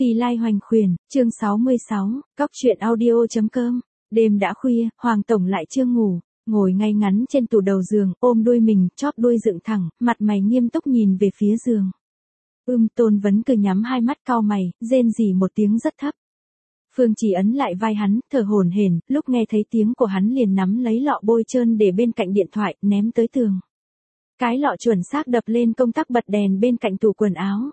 Phi Lai Hoành Khuyển, chương 66, Cóc truyện audio.com. Đêm đã khuya, Hoàng Tổng lại chưa ngủ, ngồi ngay ngắn trên tủ đầu giường, ôm đuôi mình, chóp đuôi dựng thẳng, mặt mày nghiêm túc nhìn về phía giường. Tôn Vấn cứ nhắm hai mắt cau mày, rên rỉ một tiếng rất thấp. Phương Trì ấn lại vai hắn, thở hổn hển, lúc nghe thấy tiếng của hắn liền nắm lấy lọ bôi trơn để bên cạnh điện thoại, ném tới tường. Cái lọ chuẩn xác đập lên công tắc bật đèn bên cạnh tủ quần áo.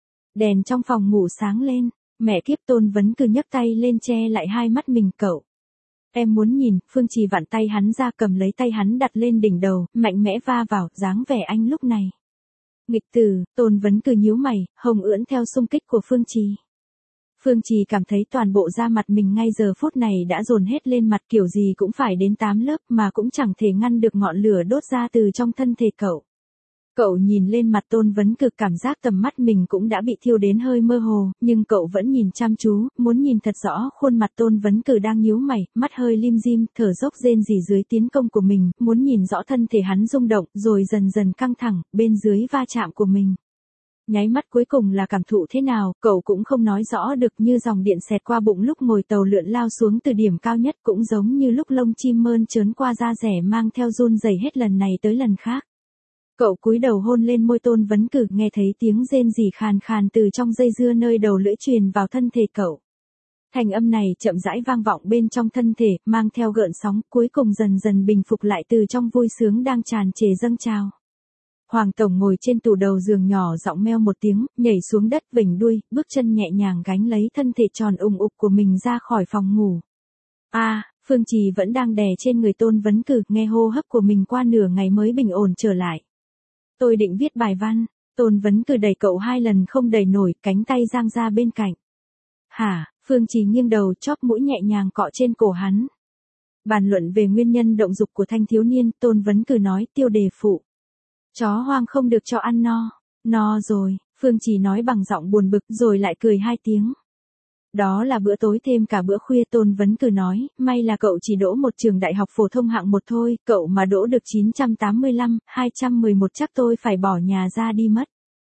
Đèn trong phòng ngủ sáng lên, mẹ kiếp Tôn Vấn cứ nhấc tay lên che lại hai mắt mình. Cậu, em muốn nhìn. Phương Trì vặn tay hắn ra, cầm lấy tay hắn đặt lên đỉnh đầu, mạnh mẽ va vào, dáng vẻ anh lúc này. Nghịch tử. Tôn Vấn cứ nhíu mày, hồng ưỡn theo xung kích của Phương Trì. Phương Trì cảm thấy toàn bộ da mặt mình ngay giờ phút này đã dồn hết lên mặt, kiểu gì cũng phải đến 8 lớp mà cũng chẳng thể ngăn được ngọn lửa đốt ra từ trong thân thể cậu. Cậu nhìn lên mặt Tôn Vấn Cực, cảm giác tầm mắt mình cũng đã bị thiêu đến hơi mơ hồ, nhưng cậu vẫn nhìn chăm chú, muốn nhìn thật rõ khuôn mặt Tôn Vấn Cực đang nhíu mày, mắt hơi lim dim, thở dốc rên rỉ dưới tiến công của mình, muốn nhìn rõ thân thể hắn rung động, rồi dần dần căng thẳng, bên dưới va chạm của mình. Nháy mắt cuối cùng là cảm thụ thế nào, cậu cũng không nói rõ được, như dòng điện xẹt qua bụng lúc ngồi tàu lượn lao xuống từ điểm cao nhất, cũng giống như lúc lông chim mơn trớn qua da rẻ mang theo run rẩy hết lần này tới lần khác. Cậu cúi đầu hôn lên môi Tôn Vấn Cực, nghe thấy tiếng rên rỉ khàn khàn từ trong dây dưa nơi đầu lưỡi truyền vào thân thể cậu. Thành âm này chậm rãi vang vọng bên trong thân thể, mang theo gợn sóng, cuối cùng dần dần bình phục lại từ trong vui sướng đang tràn trề dâng trào. Hoàng Tổng ngồi trên tủ đầu giường, nhỏ giọng meo một tiếng, nhảy xuống đất, vểnh đuôi, bước chân nhẹ nhàng gánh lấy thân thể tròn ùng ục của mình ra khỏi phòng ngủ. Phương Trì vẫn đang đè trên người Tôn Vấn Cực, nghe hô hấp của mình qua nửa ngày mới bình ổn trở lại. Tôi định viết bài văn. Tôn Vấn Cực đẩy cậu 2 lần không đẩy nổi, cánh tay giang ra bên cạnh. Hả? Phương Trì nghiêng đầu, chóp mũi nhẹ nhàng cọ trên cổ hắn. Bàn luận về nguyên nhân động dục của thanh thiếu niên, Tôn Vấn Cực nói, tiêu đề phụ. Chó hoang không được cho ăn no. No rồi, Phương Trì nói bằng giọng buồn bực, rồi lại cười 2 tiếng. Đó là bữa tối thêm cả bữa khuya. Tôn Vấn Cực nói, may là cậu chỉ đỗ một trường đại học phổ thông hạng 1 thôi, cậu mà đỗ được 985, 211 chắc tôi phải bỏ nhà ra đi mất.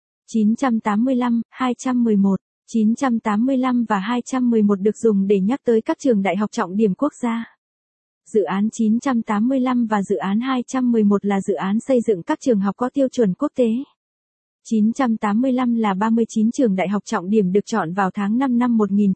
985, 211, 985 và 211 được dùng để nhắc tới các trường đại học trọng điểm quốc gia. Dự án 985 và dự án 211 là dự án xây dựng các trường học có tiêu chuẩn quốc tế. 985 là 39 trường đại học trọng điểm được chọn vào tháng 5 năm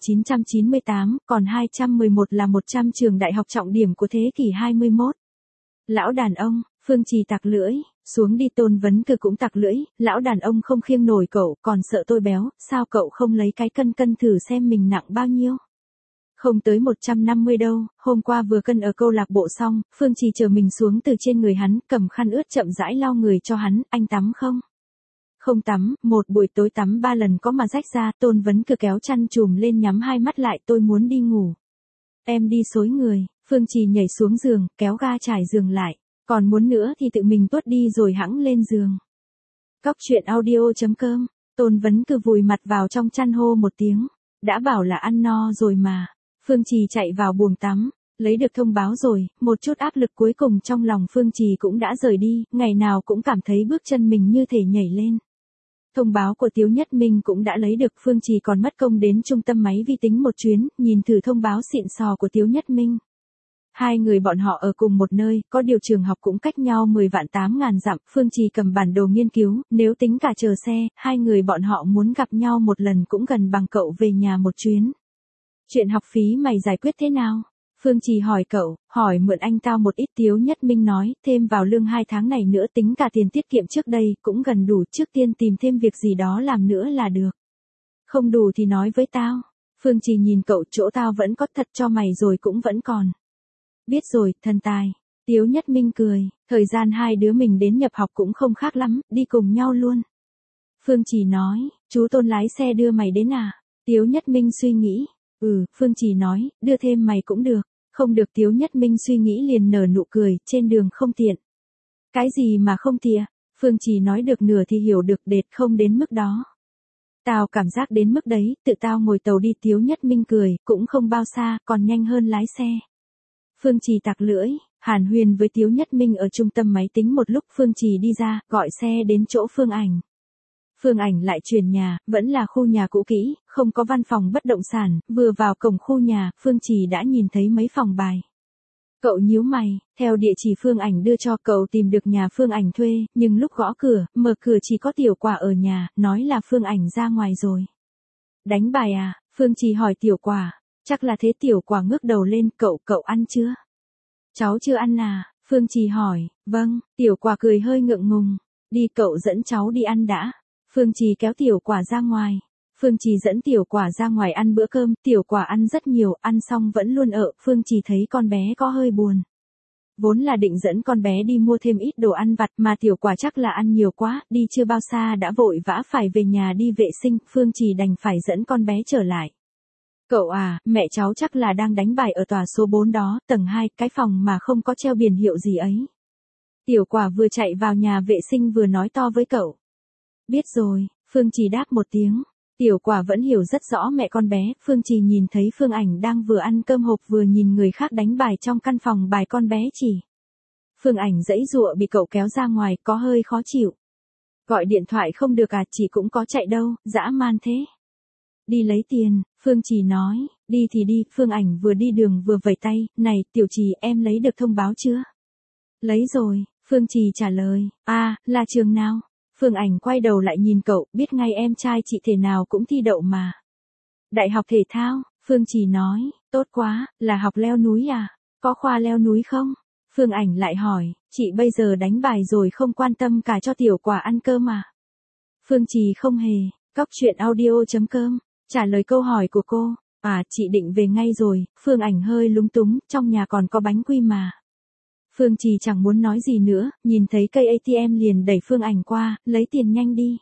1998, còn 211 là 100 trường đại học trọng điểm của thế kỷ 21. Lão đàn ông. Phương Trì tặc lưỡi, xuống đi. Tôn Vấn Cực cũng tặc lưỡi, lão đàn ông không khiêng nổi cậu, còn sợ tôi béo, sao cậu không lấy cái cân thử xem mình nặng bao nhiêu? Không tới 150 đâu, hôm qua vừa cân ở câu lạc bộ xong. Phương Trì chờ mình xuống từ trên người hắn, cầm khăn ướt chậm rãi lau người cho hắn. Anh tắm không? Không tắm, một buổi tối tắm 3 lần có mà rách ra. Tôn Vấn Cực kéo chăn chùm lên, nhắm hai mắt lại, tôi muốn đi ngủ. Em đi xối người. Phương Trì nhảy xuống giường, kéo ga trải giường lại. Còn muốn nữa thì tự mình tuốt đi rồi hẵng lên giường. Cóc truyện audio.com. Tôn Vấn Cực vùi mặt vào trong chăn hô một tiếng. Đã bảo là ăn no rồi mà. Phương Trì chạy vào buồng tắm, lấy được thông báo rồi, một chút áp lực cuối cùng trong lòng Phương Trì cũng đã rời đi, ngày nào cũng cảm thấy bước chân mình như thể nhảy lên. Thông báo của Tiếu Nhất Minh cũng đã lấy được, Phương Trì còn mất công đến trung tâm máy vi tính một chuyến, nhìn thử thông báo xịn sò của Tiếu Nhất Minh. Hai người bọn họ ở cùng một nơi, có điều trường học cũng cách nhau 10.800.000 dặm. Phương Trì cầm bản đồ nghiên cứu, nếu tính cả chờ xe, hai người bọn họ muốn gặp nhau một lần cũng gần bằng cậu về nhà một chuyến. Chuyện học phí mày giải quyết thế nào? Phương Trì hỏi cậu, hỏi mượn anh tao một ít. Tiếu Nhất Minh nói, thêm vào lương 2 tháng này nữa, tính cả tiền tiết kiệm trước đây, cũng gần đủ, trước tiên tìm thêm việc gì đó làm nữa là được. Không đủ thì nói với tao. Phương Trì nhìn cậu, chỗ tao vẫn có, thật cho mày rồi cũng vẫn còn. Biết rồi, thần tài. Tiếu Nhất Minh cười, thời gian hai đứa mình đến nhập học cũng không khác lắm, đi cùng nhau luôn. Phương Trì nói, chú Tôn lái xe đưa mày đến à? Tiếu Nhất Minh suy nghĩ. Phương Trì nói, đưa thêm mày cũng được. Không được. Tiếu Nhất Minh suy nghĩ liền nở nụ cười, trên đường không tiện. Cái gì mà không tiện? Phương Trì nói được nửa thì hiểu được, đệt không đến mức đó. Tao cảm giác đến mức đấy, tự tao ngồi tàu đi. Tiếu Nhất Minh cười, cũng không bao xa, còn nhanh hơn lái xe. Phương Trì tặc lưỡi, hàn huyên với Tiếu Nhất Minh ở trung tâm máy tính một lúc. Phương Trì đi ra, gọi xe đến chỗ Phương Ảnh. Phương Ảnh lại chuyển nhà, vẫn là khu nhà cũ kỹ, không có văn phòng bất động sản, vừa vào cổng khu nhà, Phương Trì đã nhìn thấy mấy phòng bài. Cậu nhíu mày, theo địa chỉ Phương Ảnh đưa cho cậu tìm được nhà Phương Ảnh thuê, nhưng lúc gõ cửa, mở cửa chỉ có Tiểu Quả ở nhà, nói là Phương Ảnh ra ngoài rồi. Đánh bài à? Phương Trì hỏi Tiểu Quả. Chắc là thế. Tiểu Quả ngước đầu lên, cậu ăn chưa? Cháu chưa ăn à? Phương Trì hỏi. Vâng. Tiểu Quả cười hơi ngượng ngùng. Đi, cậu dẫn cháu đi ăn đã. Phương Trì kéo Tiểu Quả ra ngoài. Phương Trì dẫn Tiểu Quả ra ngoài ăn bữa cơm, Tiểu Quả ăn rất nhiều, ăn xong vẫn luôn ở, Phương Trì thấy con bé có hơi buồn. Vốn là định dẫn con bé đi mua thêm ít đồ ăn vặt mà Tiểu Quả chắc là ăn nhiều quá, đi chưa bao xa đã vội vã phải về nhà đi vệ sinh, Phương Trì đành phải dẫn con bé trở lại. Cậu à, mẹ cháu chắc là đang đánh bài ở tòa số 4 đó, tầng 2, cái phòng mà không có treo biển hiệu gì ấy. Tiểu Quả vừa chạy vào nhà vệ sinh vừa nói to với cậu. Biết rồi, Phương Trì đáp một tiếng. Tiểu Quả vẫn hiểu rất rõ mẹ con bé, Phương Trì nhìn thấy Phương Ảnh đang vừa ăn cơm hộp vừa nhìn người khác đánh bài trong căn phòng bài con bé chỉ. Phương Ảnh giãy giụa bị cậu kéo ra ngoài, có hơi khó chịu. Gọi điện thoại không được à, chị cũng có chạy đâu, dã man thế. Đi lấy tiền, Phương Trì nói, đi thì đi, Phương Ảnh vừa đi đường vừa vẫy tay, này, Tiểu Trì em lấy được thông báo chưa? Lấy rồi, Phương Trì trả lời, là trường nào? Phương Ảnh quay đầu lại nhìn cậu, biết ngay em trai chị thể nào cũng thi đậu mà. Đại học thể thao, Phương Trì nói, tốt quá, là học leo núi à? Có khoa leo núi không? Phương Ảnh lại hỏi, chị bây giờ đánh bài rồi không quan tâm cả cho Tiểu Quả ăn cơm à? Phương Trì không hề, coctruyện.audio.com, trả lời câu hỏi của cô, chị định về ngay rồi, Phương Ảnh hơi lúng túng, trong nhà còn có bánh quy mà. Phương Trì chẳng muốn nói gì nữa, nhìn thấy cây ATM liền đẩy Phương Ảnh qua, lấy tiền nhanh đi.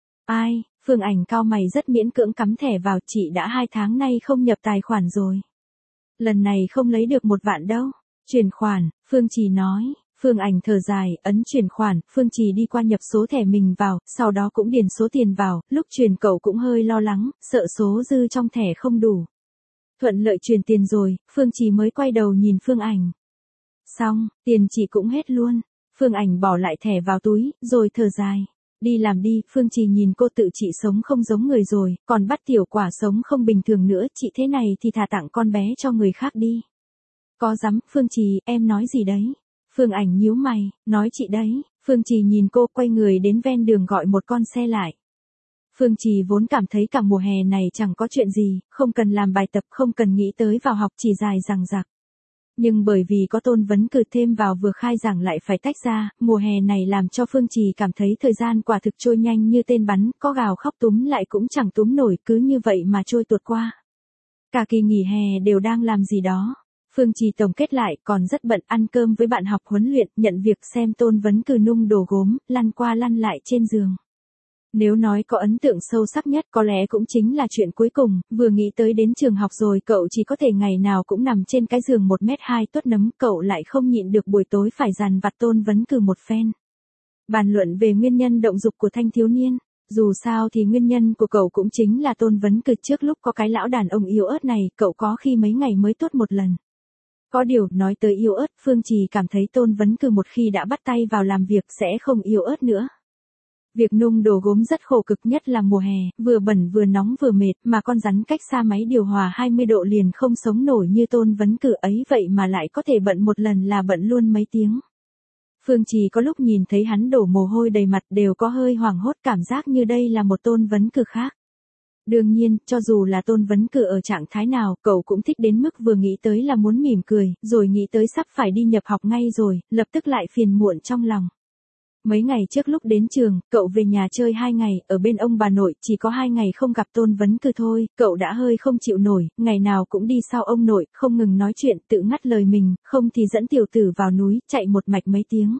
Ai, Phương Ảnh cau mày rất miễn cưỡng cắm thẻ vào, chị đã 2 tháng nay không nhập tài khoản rồi. Lần này không lấy được 1 vạn đâu. Chuyển khoản, Phương Trì nói. Phương Ảnh thở dài, ấn chuyển khoản, Phương Trì đi qua nhập số thẻ mình vào, sau đó cũng điền số tiền vào, lúc chuyển cậu cũng hơi lo lắng, sợ số dư trong thẻ không đủ. Thuận lợi chuyển tiền rồi, Phương Trì mới quay đầu nhìn Phương Ảnh. Xong, tiền chị cũng hết luôn. Phương Ảnh bỏ lại thẻ vào túi, rồi thở dài. Đi làm đi, Phương Trì nhìn cô tự chị sống không giống người rồi, còn bắt Tiểu Quả sống không bình thường nữa, chị thế này thì thà tặng con bé cho người khác đi. Có dám, Phương Trì, em nói gì đấy? Phương Ảnh nhíu mày, nói chị đấy. Phương Trì nhìn cô, quay người đến ven đường gọi một con xe lại. Phương Trì vốn cảm thấy cả mùa hè này chẳng có chuyện gì, không cần làm bài tập, không cần nghĩ tới vào học, chỉ dài dằng dặc. Nhưng bởi vì có Tôn Vấn Cử thêm vào vừa khai giảng lại phải tách ra, mùa hè này làm cho Phương Trì cảm thấy thời gian quả thực trôi nhanh như tên bắn, có gào khóc túm lại cũng chẳng túm nổi, cứ như vậy mà trôi tuột qua. Cả kỳ nghỉ hè đều đang làm gì đó. Phương Trì tổng kết lại, còn rất bận, ăn cơm với bạn học, huấn luyện, nhận việc, xem Tôn Vấn Cử nung đồ gốm, lăn qua lăn lại trên giường. Nếu nói có ấn tượng sâu sắc nhất có lẽ cũng chính là chuyện cuối cùng, vừa nghĩ tới đến trường học rồi cậu chỉ có thể ngày nào cũng nằm trên cái giường 1m2 tuốt nấm, cậu lại không nhịn được buổi tối phải dằn vặt Tôn Vấn Cử một phen. Bàn luận về nguyên nhân động dục của thanh thiếu niên, dù sao thì nguyên nhân của cậu cũng chính là Tôn Vấn Cử trước lúc có cái lão đàn ông yếu ớt này, cậu có khi mấy ngày mới tuốt một lần. Có điều, nói tới yếu ớt, Phương Trì cảm thấy Tôn Vấn Cử một khi đã bắt tay vào làm việc sẽ không yếu ớt nữa. Việc nung đồ gốm rất khổ cực, nhất là mùa hè, vừa bẩn vừa nóng vừa mệt, mà con rắn cách xa máy điều hòa 20 độ liền không sống nổi như Tôn Vấn Cử ấy, vậy mà lại có thể bận một lần là bận luôn mấy tiếng. Phương Trì có lúc nhìn thấy hắn đổ mồ hôi đầy mặt đều có hơi hoảng hốt, cảm giác như đây là một Tôn Vấn Cử khác. Đương nhiên, cho dù là Tôn Vấn Cử ở trạng thái nào, cậu cũng thích đến mức vừa nghĩ tới là muốn mỉm cười, rồi nghĩ tới sắp phải đi nhập học ngay rồi, lập tức lại phiền muộn trong lòng. Mấy ngày trước lúc đến trường, cậu về nhà chơi 2 ngày, ở bên ông bà nội, chỉ có 2 ngày không gặp Tôn Vấn Cử thôi, cậu đã hơi không chịu nổi, ngày nào cũng đi sau ông nội, không ngừng nói chuyện, tự ngắt lời mình, không thì dẫn tiểu tử vào núi, chạy một mạch mấy tiếng.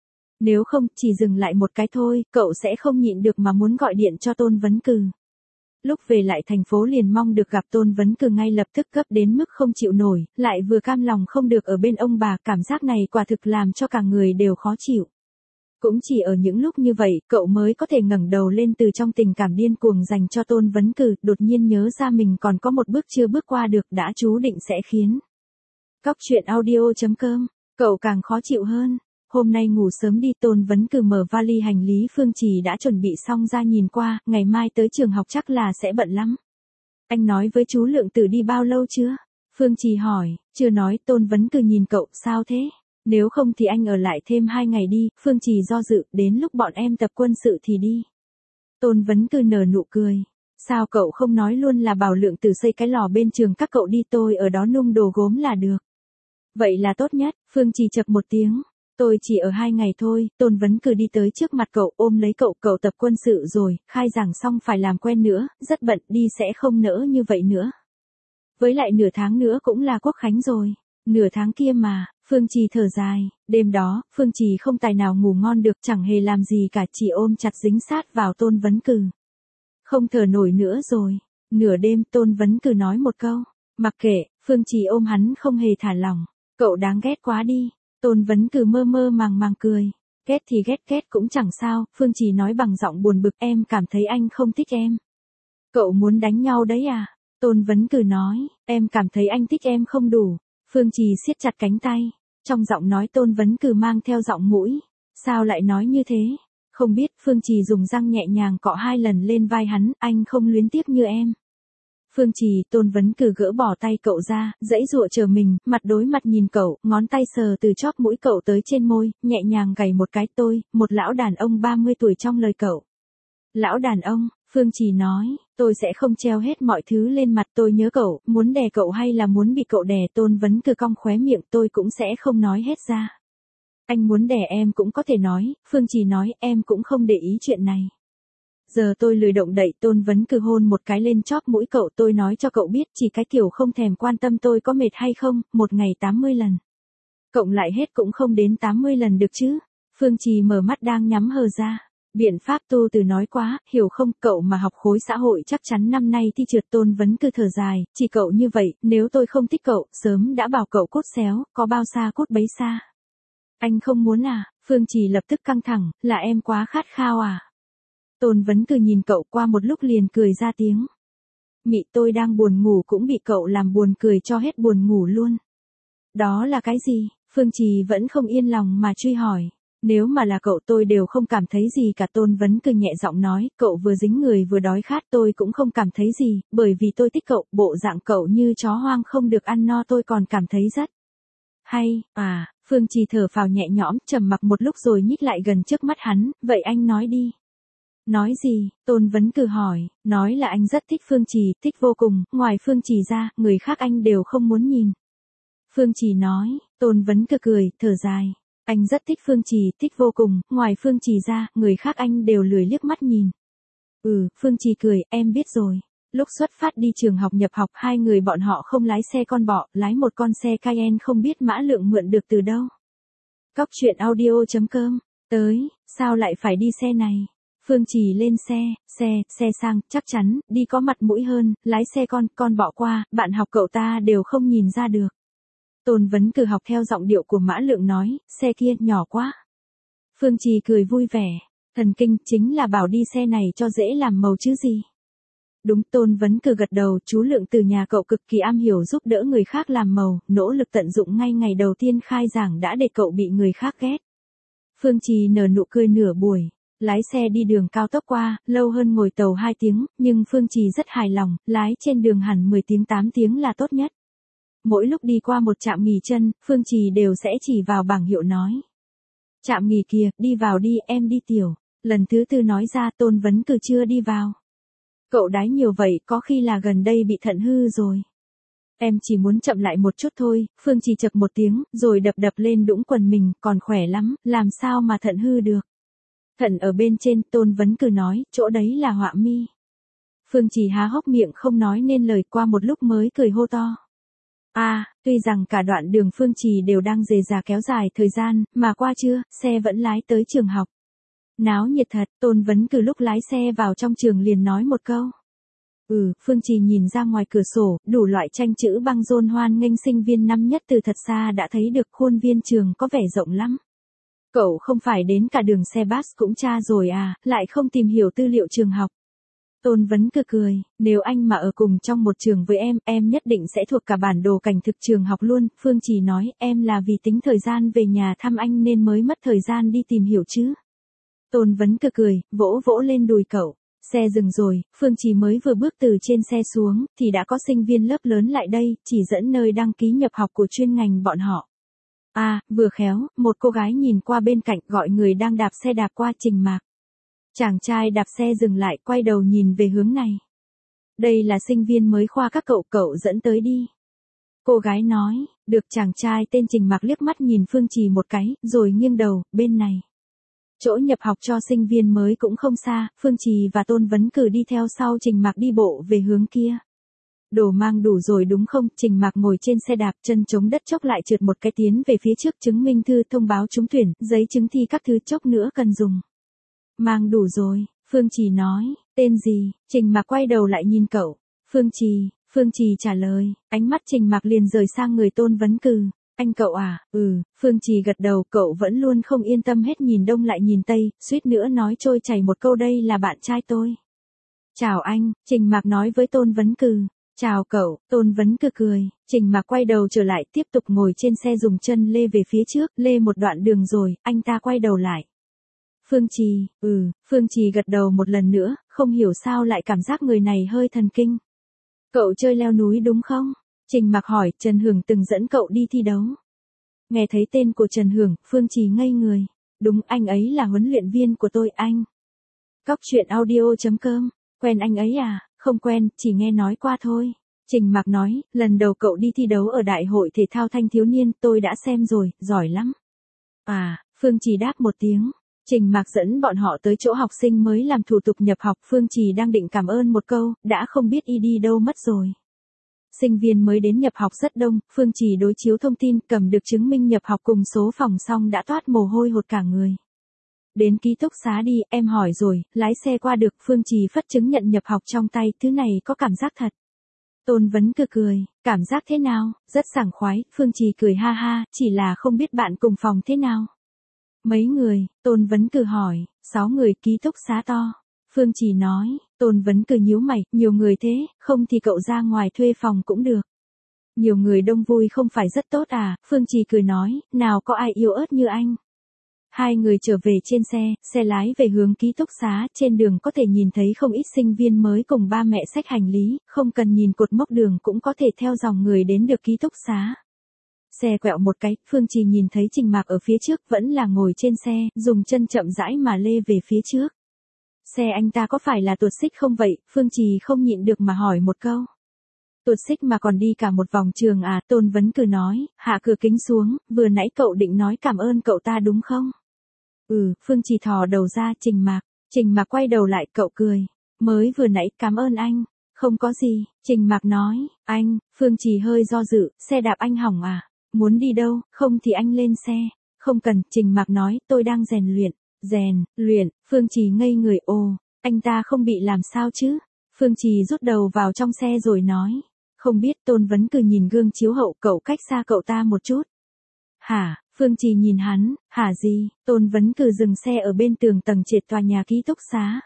Nếu không, chỉ dừng lại một cái thôi, cậu sẽ không nhịn được mà muốn gọi điện cho Tôn Vấn Cử. Lúc về lại thành phố liền mong được gặp Tôn Vấn Cử ngay lập tức, gấp đến mức không chịu nổi, lại vừa cam lòng không được ở bên ông bà, cảm giác này quả thực làm cho cả người đều khó chịu. Cũng chỉ ở những lúc như vậy, cậu mới có thể ngẩng đầu lên từ trong tình cảm điên cuồng dành cho Tôn Vấn Cử, đột nhiên nhớ ra mình còn có một bước chưa bước qua được, đã chú định sẽ khiến. Coctruyện.audio.com, cậu càng khó chịu hơn. hôm nay ngủ sớm đi. Tôn Vấn Cử mở vali hành lý Phương Trì đã chuẩn bị xong ra nhìn qua, ngày mai tới trường học chắc là sẽ bận lắm. Anh nói với chú Lượng Tử đi bao lâu chưa? Phương Trì hỏi, chưa nói. Tôn Vấn Cử nhìn cậu, sao thế? Nếu không thì anh ở lại thêm 2 ngày đi. Phương Trì do dự, đến lúc bọn em tập quân sự thì đi. Tôn Vấn Cử nở nụ cười. Sao cậu không nói luôn là bảo Lượng Tử xây cái lò bên trường các cậu đi, tôi ở đó nung đồ gốm là được. Vậy là tốt nhất. Phương Trì chập một tiếng. Tôi chỉ ở 2 ngày thôi. Tôn Vấn Cử đi tới trước mặt cậu, ôm lấy cậu. Cậu tập quân sự rồi, khai giảng xong phải làm quen nữa, rất bận, đi sẽ không nỡ như vậy nữa. Với lại nửa tháng nữa cũng là Quốc khánh rồi. Nửa tháng kia mà. Phương Trì thở dài. Đêm đó, Phương Trì không tài nào ngủ ngon được, chẳng hề làm gì cả, chỉ ôm chặt dính sát vào Tôn Vấn Cử. Không thở nổi nữa rồi. Nửa đêm Tôn Vấn Cử nói một câu. Mặc kệ. Phương Trì ôm hắn không hề thả lỏng. Cậu đáng ghét quá đi. Tôn Vấn Cử mơ mơ màng màng cười. Ghét thì ghét cũng chẳng sao. Phương Trì nói bằng giọng buồn bực, em cảm thấy anh không thích em. Cậu muốn đánh nhau đấy à? Tôn Vấn Cử nói, em cảm thấy anh thích em không đủ. Phương Trì siết chặt cánh tay. Trong giọng nói Tôn Vấn Cử mang theo giọng mũi. Sao lại nói như thế? Không biết. Phương Trì dùng răng nhẹ nhàng cọ 2 lần lên vai hắn, anh không luyến tiếc như em. Phương Trì. Tôn Vấn Cử gỡ bỏ tay cậu ra, giãy giụa chờ mình, mặt đối mặt nhìn cậu, ngón tay sờ từ chóp mũi cậu tới trên môi, nhẹ nhàng gảy một cái. Tôi, một lão đàn ông 30 tuổi trong lời cậu. Lão đàn ông. Phương Trì nói, tôi sẽ không treo hết mọi thứ lên mặt. Tôi nhớ cậu, muốn đè cậu hay là muốn bị cậu đè? Tôn Vấn Cử cong khóe miệng, tôi cũng sẽ không nói hết ra. Anh muốn đè em cũng có thể nói. Phương Trì nói, em cũng không để ý chuyện này. Giờ tôi lười động đậy. Tôn Vấn Cử hôn một cái lên chóp mũi cậu. Tôi nói cho cậu biết, chỉ cái kiểu không thèm quan tâm tôi có mệt hay không, một ngày 80 lần. Cộng lại hết cũng không đến 80 lần được chứ. Phương Trì mở mắt đang nhắm hờ ra. Biện pháp tu từ nói quá, hiểu không? Cậu mà học khối xã hội chắc chắn năm nay thi trượt. Tôn Vấn Cử thở dài, chỉ cậu như vậy, nếu tôi không thích cậu, sớm đã bảo cậu cút xéo, có bao xa cút bấy xa. Anh không muốn à? Phương Trì lập tức căng thẳng, là em quá khát khao à? Tôn Vấn Cử nhìn cậu qua một lúc liền cười ra tiếng. Mị, tôi đang buồn ngủ cũng bị cậu làm buồn cười cho hết buồn ngủ luôn. Đó là cái gì? Phương Trì vẫn không yên lòng mà truy hỏi. Nếu mà là cậu tôi đều không cảm thấy gì cả. Tôn Vấn Cử nhẹ giọng nói, cậu vừa dính người vừa đói khát tôi cũng không cảm thấy gì, bởi vì tôi thích cậu, bộ dạng cậu như chó hoang không được ăn no tôi còn cảm thấy rất hay. À, Phương Trì thở phào nhẹ nhõm, trầm mặc một lúc rồi nhích lại gần trước mắt hắn, vậy anh nói đi. Nói gì? Tôn Vấn Cử hỏi, nói là anh rất thích Phương Trì, thích vô cùng, ngoài Phương Trì ra, người khác anh đều không muốn nhìn. Phương Trì nói. Tôn Vấn Cử cười, thở dài. Anh rất thích Phương Trì, thích vô cùng, ngoài Phương Trì ra, người khác anh đều lười liếc mắt nhìn. Phương Trì cười, em biết rồi. Lúc xuất phát đi trường học nhập học, 2 người bọn họ không lái xe con bọ, lái một con xe Cayenne không biết mã lượng mượn được từ đâu. Cóc truyện audio.com. Tới, sao lại phải đi xe này? Phương Trì lên xe sang, chắc chắn, đi có mặt mũi hơn, lái xe con bọ qua, bạn học cậu ta đều không nhìn ra được. Tôn Vấn Cử học theo giọng điệu của Mã Lượng nói, xe kia nhỏ quá. Phương Trì cười vui vẻ, thần kinh, chính là bảo đi xe này cho dễ làm màu chứ gì. Đúng. Tôn Vấn Cử gật đầu, chú Lượng từ nhà cậu cực kỳ am hiểu giúp đỡ người khác làm màu, nỗ lực tận dụng ngay ngày đầu tiên khai giảng đã để cậu bị người khác ghét. Phương Trì nở nụ cười nửa buổi, lái xe đi đường cao tốc qua, lâu hơn ngồi tàu 2 tiếng, nhưng Phương Trì rất hài lòng, lái trên đường hẳn 10 tiếng 8 tiếng là tốt nhất. Mỗi lúc đi qua một trạm nghỉ chân, Phương Trì đều sẽ chỉ vào bảng hiệu nói. Trạm nghỉ kìa, đi vào đi, em đi tiểu. Lần thứ 4 nói ra. Tôn Vấn Cử chưa đi vào. Cậu đái nhiều vậy, có khi là gần đây bị thận hư rồi. Em chỉ muốn chậm lại một chút thôi. Phương Trì chậc một tiếng, rồi đập lên đũng quần mình, còn khỏe lắm, làm sao mà thận hư được. Thận ở bên trên. Tôn Vấn Cử nói, chỗ đấy là họa mi. Phương Trì há hốc miệng không nói nên lời, qua một lúc mới cười hô to. Tuy rằng cả đoạn đường Phương Trì đều đang rề rà kéo dài thời gian, mà qua trưa, xe vẫn lái tới trường học. Náo nhiệt thật. Tôn Vấn Cử lúc lái xe vào trong trường liền nói một câu. Phương Trì nhìn ra ngoài cửa sổ, đủ loại tranh chữ băng rôn hoan nghênh sinh viên năm nhất từ thật xa đã thấy được khuôn viên trường có vẻ rộng lắm. Cậu không phải đến cả đường xe bus cũng tra rồi à, lại không tìm hiểu tư liệu trường học. Tôn Vấn cười, nếu anh mà ở cùng trong một trường với em nhất định sẽ thuộc cả bản đồ cảnh thực trường học luôn. Phương Trì nói, em là vì tính thời gian về nhà thăm anh nên mới mất thời gian đi tìm hiểu chứ. Tôn Vấn cười, vỗ vỗ lên đùi cậu. Xe dừng rồi, Phương Trì mới vừa bước từ trên xe xuống, thì đã có sinh viên lớp lớn lại đây, chỉ dẫn nơi đăng ký nhập học của chuyên ngành bọn họ. À, vừa khéo, một cô gái nhìn qua bên cạnh gọi người đang đạp xe đạp qua Trình Mạc. Chàng trai đạp xe dừng lại, quay đầu nhìn về hướng này. Đây là sinh viên mới khoa các cậu dẫn tới đi. Cô gái nói, được. Chàng trai tên Trình Mạc liếc mắt nhìn Phương Trì một cái, rồi nghiêng đầu, bên này. Chỗ nhập học cho sinh viên mới cũng không xa, Phương Trì và Tôn Vấn đi theo sau Trình Mạc đi bộ về hướng kia. Đồ mang đủ rồi đúng không? Trình Mạc ngồi trên xe đạp, chân chống đất chốc lại trượt một cái tiến về phía trước, chứng minh thư thông báo trúng tuyển, giấy chứng thi các thứ chốc nữa cần dùng. Mang đủ rồi, Phương Trì nói, tên gì? Trình Mạc quay đầu lại nhìn cậu. Phương Trì trả lời, ánh mắt Trình Mạc liền rời sang người Tôn Vấn Anh cậu à? Phương Trì gật đầu, cậu vẫn luôn không yên tâm, hết nhìn đông lại nhìn tây, suýt nữa nói trôi chảy một câu đây là bạn trai tôi. Chào anh, Trình Mạc nói với Tôn Vấn Chào cậu, Tôn Vấn cười. Trình Mạc quay đầu trở lại, tiếp tục ngồi trên xe dùng chân lê về phía trước, lê một đoạn đường rồi, anh ta quay đầu lại. Phương Trì gật đầu một lần nữa, không hiểu sao lại cảm giác người này hơi thần kinh. Cậu chơi leo núi đúng không? Trình Mạc hỏi, Trần Hưởng từng dẫn cậu đi thi đấu. Nghe thấy tên của Trần Hưởng, Phương Trì ngây người. Đúng, anh ấy là huấn luyện viên của tôi anh. Cóc truyện audio.com, quen anh ấy à? Không quen, chỉ nghe nói qua thôi. Trình Mạc nói, lần đầu cậu đi thi đấu ở Đại hội Thể thao Thanh thiếu niên, tôi đã xem rồi, giỏi lắm. À, Phương Trì đáp một tiếng. Trình Mạc dẫn bọn họ tới chỗ học sinh mới làm thủ tục nhập học, Phương Trì đang định cảm ơn một câu, đã không biết y đi đâu mất rồi. Sinh viên mới đến nhập học rất đông, Phương Trì đối chiếu thông tin, cầm được chứng minh nhập học cùng số phòng xong đã toát mồ hôi hột cả người. Đến ký túc xá đi, em hỏi rồi, lái xe qua được. Phương Trì phất chứng nhận nhập học trong tay, thứ này có cảm giác thật. Tôn Vấn cười, cảm giác thế nào? Rất sảng khoái. Phương Trì cười ha ha, chỉ là không biết bạn cùng phòng thế nào. Mấy người? Tôn Vấn hỏi. 6 người, ký túc xá to. Phương Trì nói. Tôn Vấn nhíu mày, nhiều người thế, không thì cậu ra ngoài thuê phòng cũng được. Nhiều người đông vui không phải rất tốt à? Phương Trì cười nói, nào có ai yếu ớt như anh. Hai người trở về trên xe lái về hướng ký túc xá, trên đường có thể nhìn thấy không ít sinh viên mới cùng ba mẹ xách hành lý, không cần nhìn cột mốc đường cũng có thể theo dòng người đến được ký túc xá. Xe quẹo một cái, Phương Trì nhìn thấy Trình Mạc ở phía trước vẫn là ngồi trên xe, dùng chân chậm rãi mà lê về phía trước. Xe anh ta có phải là tuột xích không vậy? Phương Trì không nhịn được mà hỏi một câu. Tuột xích mà còn đi cả một vòng trường à? Tôn Vấn nói, hạ cửa kính xuống, vừa nãy cậu định nói cảm ơn cậu ta đúng không? Phương Trì thò đầu ra. Trình Mạc quay đầu lại, cậu cười. Mới vừa nãy cảm ơn anh. Không có gì, Trình Mạc nói. Anh, Phương Trì hơi do dự, xe đạp anh hỏng à? Muốn đi đâu, không thì anh lên xe. Không cần, Trình Mạc nói, tôi đang rèn luyện. Phương Trì ngây người, anh ta không bị làm sao chứ? Phương Trì rút đầu vào trong xe rồi nói. Không biết. Tôn Vấn nhìn gương chiếu hậu, cậu cách xa cậu ta một chút. Hả? Phương Trì nhìn hắn, hả gì? Tôn Vấn dừng xe ở bên tường tầng trệt tòa nhà ký túc xá.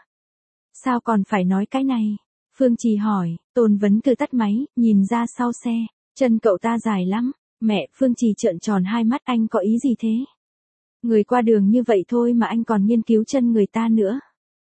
Sao còn phải nói cái này? Phương Trì hỏi. Tôn Vấn tắt máy, nhìn ra sau xe. Chân cậu ta dài lắm. Mẹ, Phương Trì trợn tròn hai mắt, anh có ý gì thế? Người qua đường như vậy thôi mà anh còn nghiên cứu chân người ta nữa.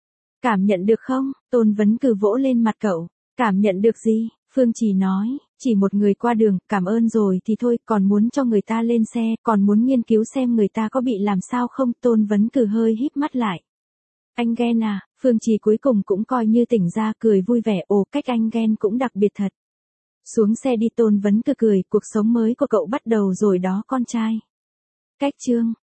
Cảm nhận được không? Tôn Vấn vỗ lên mặt cậu. Cảm nhận được gì? Phương Trì nói, chỉ một người qua đường, cảm ơn rồi thì thôi, còn muốn cho người ta lên xe, còn muốn nghiên cứu xem người ta có bị làm sao không? Tôn Vấn hơi híp mắt lại. Anh ghen à? Phương Trì cuối cùng cũng coi như tỉnh ra, cười vui vẻ, cách anh ghen cũng đặc biệt thật. Xuống xe đi. Tôn Vấn cười, cuộc sống mới của cậu bắt đầu rồi đó con trai. Cách chương